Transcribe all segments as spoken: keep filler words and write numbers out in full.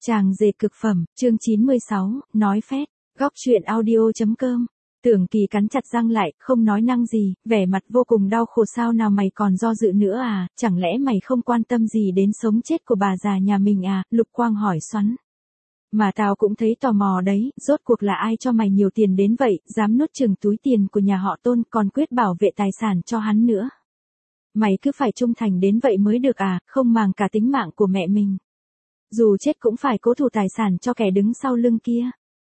Chàng dệt cực phẩm, chương chín mươi sáu, nói phét, góc truyện audio.com. Tưởng Kỳ cắn chặt răng lại, không nói năng gì, vẻ mặt vô cùng đau khổ. Sao nào mày còn do dự nữa à, chẳng lẽ mày không quan tâm gì đến sống chết của bà già nhà mình à, Lục Quang hỏi xoắn. Mà tao cũng thấy tò mò đấy, rốt cuộc là ai cho mày nhiều tiền đến vậy, dám nuốt chửng túi tiền của nhà họ Tôn, còn quyết bảo vệ tài sản cho hắn nữa. Mày cứ phải trung thành đến vậy mới được à, không màng cả tính mạng của mẹ mình. Dù chết cũng phải cố thủ tài sản cho kẻ đứng sau lưng kia.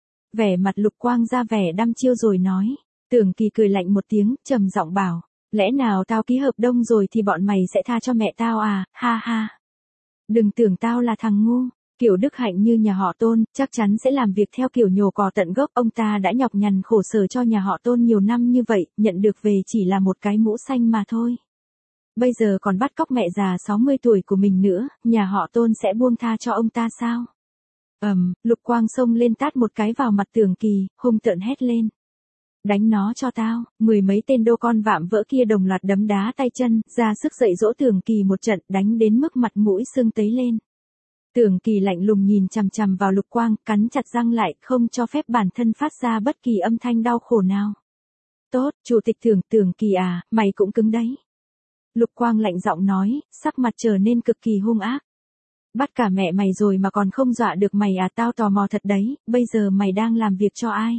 Vẻ mặt Lục Quang ra vẻ đăm chiêu rồi nói. Tưởng Kỳ cười lạnh một tiếng, trầm giọng bảo. Lẽ nào tao ký hợp đồng rồi thì bọn mày sẽ tha cho mẹ tao à, ha ha. Đừng tưởng tao là thằng ngu. Kiểu đức hạnh như nhà họ Tôn, chắc chắn sẽ làm việc theo kiểu nhổ cỏ tận gốc. Ông ta đã nhọc nhằn khổ sở cho nhà họ Tôn nhiều năm như vậy, nhận được về chỉ là một cái mũ xanh mà thôi. Bây giờ còn bắt cóc mẹ già sáu mươi tuổi của mình nữa, nhà họ Tôn sẽ buông tha cho ông ta sao? Ầm, um, Lục Quang xông lên tát một cái vào mặt Tưởng Kỳ, hung tợn hét lên. Đánh nó cho tao, mười mấy tên đô con vạm vỡ kia đồng loạt đấm đá tay chân, ra sức dạy dỗ Tưởng Kỳ một trận, đánh đến mức mặt mũi sưng tấy lên. Tưởng Kỳ lạnh lùng nhìn chằm chằm vào Lục Quang, cắn chặt răng lại, không cho phép bản thân phát ra bất kỳ âm thanh đau khổ nào. Tốt, Chủ tịch Tưởng, Tưởng Kỳ à, mày cũng cứng đấy. Lục Quang lạnh giọng nói, sắc mặt trở nên cực kỳ hung ác. Bắt cả mẹ mày rồi mà còn không dọa được mày à, tao tò mò thật đấy, bây giờ mày đang làm việc cho ai?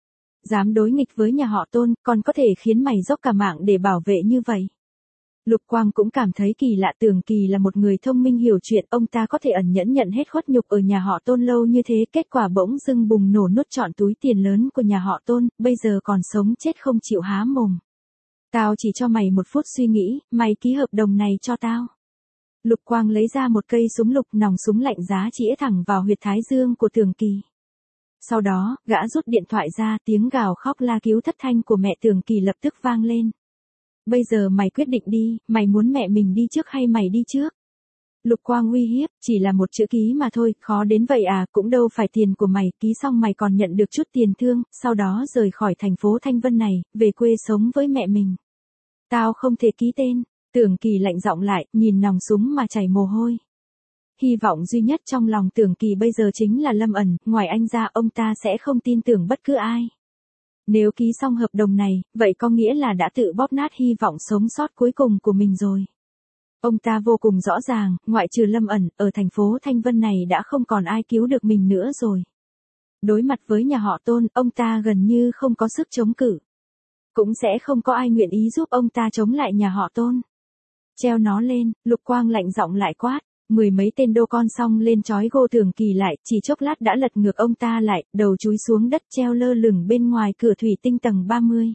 Dám đối nghịch với nhà họ Tôn, còn có thể khiến mày dốc cả mạng để bảo vệ như vậy. Lục Quang cũng cảm thấy kỳ lạ. Tưởng Kỳ là một người thông minh hiểu chuyện, ông ta có thể ẩn nhẫn nhận hết khuất nhục ở nhà họ Tôn lâu như thế, kết quả bỗng dưng bùng nổ nuốt trọn túi tiền lớn của nhà họ Tôn, bây giờ còn sống chết không chịu há mồm. Tao chỉ cho mày một phút suy nghĩ, mày ký hợp đồng này cho tao. Lục Quang lấy ra một cây súng lục, nòng súng lạnh giá chĩa thẳng vào huyệt thái dương của Tưởng Kỳ. Sau đó, gã rút điện thoại ra, tiếng gào khóc la cứu thất thanh của mẹ Tưởng Kỳ lập tức vang lên. Bây giờ mày quyết định đi, mày muốn mẹ mình đi trước hay mày đi trước? Lục Quang uy hiếp, chỉ là một chữ ký mà thôi, khó đến vậy à, cũng đâu phải tiền của mày, ký xong mày còn nhận được chút tiền thương, sau đó rời khỏi thành phố Thanh Vân này, về quê sống với mẹ mình. Tao không thể ký tên. Tưởng Kỳ lạnh giọng lại, nhìn nòng súng mà chảy mồ hôi. Hy vọng duy nhất trong lòng Tưởng Kỳ bây giờ chính là Lâm ẩn, ngoài anh ra ông ta sẽ không tin tưởng bất cứ ai. Nếu ký xong hợp đồng này, vậy có nghĩa là đã tự bóp nát hy vọng sống sót cuối cùng của mình rồi. Ông ta vô cùng rõ ràng, ngoại trừ Lâm ẩn, ở thành phố Thanh Vân này đã không còn ai cứu được mình nữa rồi. Đối mặt với nhà họ Tôn, ông ta gần như không có sức chống cự. Cũng sẽ không có ai nguyện ý giúp ông ta chống lại nhà họ Tôn. Treo nó lên, Lục Quang lạnh giọng lại quát. Mười mấy tên đô con xong lên trói gô Tưởng Kỳ lại, chỉ chốc lát đã lật ngược ông ta lại, đầu chúi xuống đất treo lơ lửng bên ngoài cửa thủy tinh tầng ba mươi.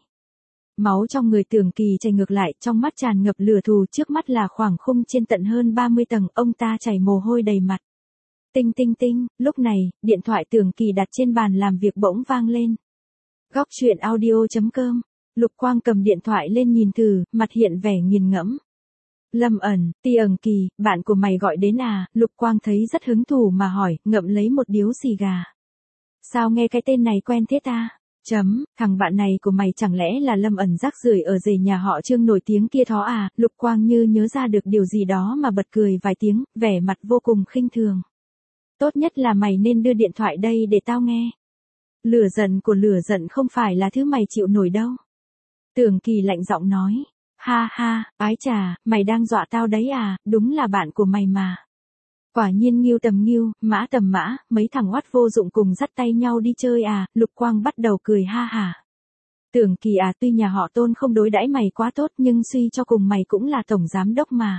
Máu trong người Tưởng Kỳ chảy ngược lại, trong mắt tràn ngập lửa thù, trước mắt là khoảng khung trên tận hơn ba mươi tầng, ông ta chảy mồ hôi đầy mặt. Tinh tinh tinh, lúc này, điện thoại Tưởng Kỳ đặt trên bàn làm việc bỗng vang lên. Góc truyện audio.com. Lục Quang cầm điện thoại lên nhìn thử, mặt hiện vẻ nghiền ngẫm. Lâm ẩn, Ti ẩn Kỳ, bạn của mày gọi đến à, Lục Quang thấy rất hứng thú mà hỏi, ngậm lấy một điếu xì gà. Sao nghe cái tên này quen thế ta? Chấm, thằng bạn này của mày chẳng lẽ là Lâm ẩn rác rưởi ở rể nhà họ Trương nổi tiếng kia thó à, Lục Quang như nhớ ra được điều gì đó mà bật cười vài tiếng, vẻ mặt vô cùng khinh thường. Tốt nhất là mày nên đưa điện thoại đây để tao nghe. Lửa giận của lửa giận không phải là thứ mày chịu nổi đâu. Tưởng Kỳ lạnh giọng nói. Ha ha, ái chà, mày đang dọa tao đấy à, đúng là bạn của mày mà. Quả nhiên nghiêu tầm nghiêu, mã tầm mã, mấy thằng oắt vô dụng cùng dắt tay nhau đi chơi à, Lục Quang bắt đầu cười ha hả. Tưởng Kỳ à, tuy nhà họ Tôn không đối đãi mày quá tốt nhưng suy cho cùng mày cũng là tổng giám đốc mà.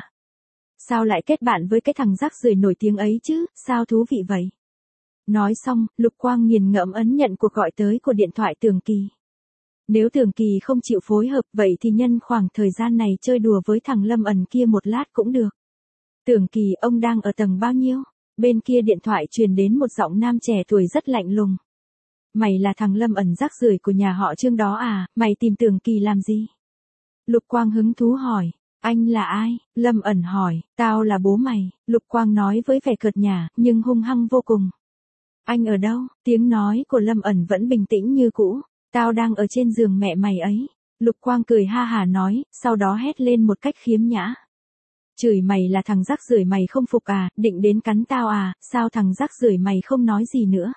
Sao lại kết bạn với cái thằng rác rưởi nổi tiếng ấy chứ, sao thú vị vậy? Nói xong, Lục Quang nghiền ngẫm ấn nhận cuộc gọi tới của điện thoại Tưởng Kỳ. Nếu Tưởng Kỳ không chịu phối hợp vậy thì nhân khoảng thời gian này chơi đùa với thằng Lâm ẩn kia một lát cũng được. Tưởng Kỳ, ông đang ở tầng bao nhiêu? Bên kia điện thoại truyền đến một giọng nam trẻ tuổi rất lạnh lùng. Mày là thằng Lâm ẩn rác rưởi của nhà họ Trương đó à, mày tìm Tưởng Kỳ làm gì? Lục Quang hứng thú hỏi. Anh là ai? Lâm ẩn hỏi. Tao là bố mày, Lục Quang nói với vẻ cợt nhả, nhưng hung hăng vô cùng. Anh ở đâu? Tiếng nói của Lâm ẩn vẫn bình tĩnh như cũ. Tao đang ở trên giường mẹ mày ấy. Lục Quang cười ha hả nói, sau đó hét lên một cách khiếm nhã. Chửi mày là thằng rác rưởi mày không phục à, định đến cắn tao à, sao thằng rác rưởi mày không nói gì nữa.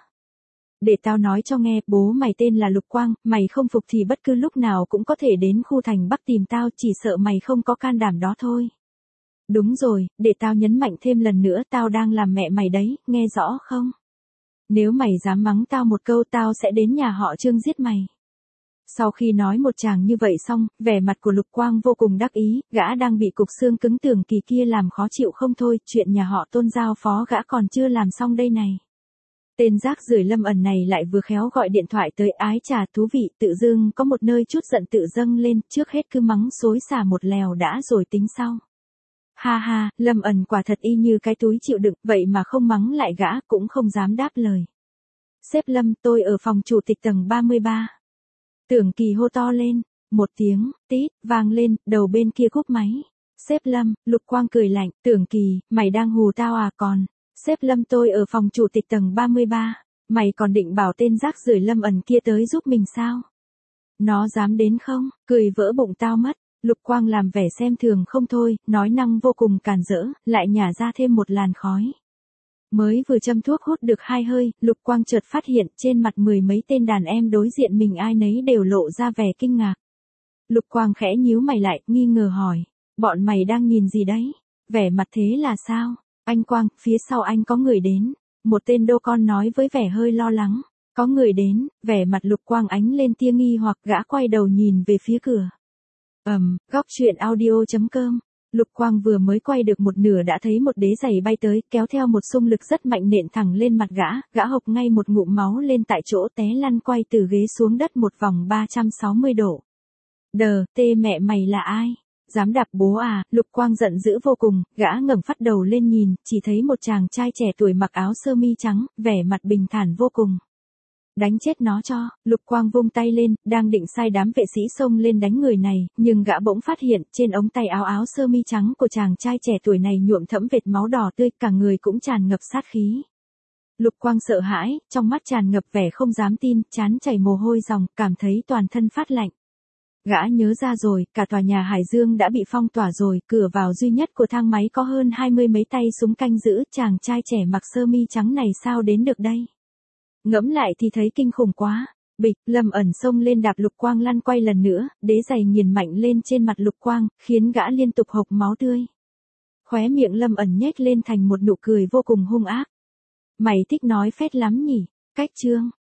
Để tao nói cho nghe, bố mày tên là Lục Quang, mày không phục thì bất cứ lúc nào cũng có thể đến khu thành Bắc tìm tao, chỉ sợ mày không có can đảm đó thôi. Đúng rồi, để tao nhấn mạnh thêm lần nữa, tao đang làm mẹ mày đấy, nghe rõ không? Nếu mày dám mắng tao một câu tao sẽ đến nhà họ Trương giết mày. Sau khi nói một tràng như vậy xong, vẻ mặt của Lục Quang vô cùng đắc ý, gã đang bị cục xương cứng Tưởng Kỳ kia làm khó chịu không thôi, chuyện nhà họ Tôn giao phó gã còn chưa làm xong đây này. Tên rác rưởi Lâm Ẩn này lại vừa khéo gọi điện thoại tới, ái chà thú vị, tự dưng có một nơi chút giận tự dâng lên, trước hết cứ mắng xối xả một lèo đã rồi tính sau. Ha ha, Lâm Ẩn quả thật y như cái túi chịu đựng, vậy mà không mắng lại gã, cũng không dám đáp lời. Sếp Lâm, tôi ở phòng chủ tịch tầng ba mươi ba. Tưởng Kỳ hô to lên, một tiếng, tít, vang lên, đầu bên kia cúp máy. Sếp Lâm, Lục Quang cười lạnh, Tưởng Kỳ, mày đang hù tao à còn. Sếp Lâm, tôi ở phòng chủ tịch tầng ba mươi ba, mày còn định bảo tên rác rưởi Lâm Ẩn kia tới giúp mình sao? Nó dám đến không, cười vỡ bụng tao mất. Lục Quang làm vẻ xem thường không thôi, nói năng vô cùng càn rỡ, lại nhả ra thêm một làn khói. Mới vừa châm thuốc hút được hai hơi, Lục Quang chợt phát hiện trên mặt mười mấy tên đàn em đối diện mình ai nấy đều lộ ra vẻ kinh ngạc. Lục Quang khẽ nhíu mày lại, nghi ngờ hỏi, bọn mày đang nhìn gì đấy? Vẻ mặt thế là sao? Anh Quang, phía sau anh có người đến. Một tên đô con nói với vẻ hơi lo lắng. Có người đến, vẻ mặt Lục Quang ánh lên tia nghi hoặc gã quay đầu nhìn về phía cửa. Ầm, um, góc truyện audio chấm com. Lục Quang vừa mới quay được một nửa đã thấy một đế giày bay tới, kéo theo một xung lực rất mạnh nện thẳng lên mặt gã, gã hộc ngay một ngụm máu lên tại chỗ, té lăn quay từ ghế xuống đất một vòng ba trăm sáu mươi độ. Đờ, tê mẹ mày là ai? Dám đạp bố à? Lục Quang giận dữ vô cùng, gã ngẩng phát đầu lên nhìn, chỉ thấy một chàng trai trẻ tuổi mặc áo sơ mi trắng, vẻ mặt bình thản vô cùng. Đánh chết nó cho, Lục Quang vung tay lên, đang định sai đám vệ sĩ xông lên đánh người này, nhưng gã bỗng phát hiện, trên ống tay áo áo sơ mi trắng của chàng trai trẻ tuổi này nhuộm thẫm vệt máu đỏ tươi, cả người cũng tràn ngập sát khí. Lục Quang sợ hãi, trong mắt tràn ngập vẻ không dám tin, trán chảy mồ hôi ròng, cảm thấy toàn thân phát lạnh. Gã nhớ ra rồi, cả tòa nhà Hải Dương đã bị phong tỏa rồi, cửa vào duy nhất của thang máy có hơn hai mươi mấy tay súng canh giữ, chàng trai trẻ mặc sơ mi trắng này sao đến được đây? Ngẫm lại thì thấy kinh khủng quá. Bịch, Lâm Ẩn xông lên đạp Lục Quang lăn quay lần nữa, đế giày nghiền mạnh lên trên mặt Lục Quang, khiến gã liên tục hộc máu tươi. Khóe miệng Lâm Ẩn nhếch lên thành một nụ cười vô cùng hung ác. Mày thích nói phét lắm nhỉ? Cách chương.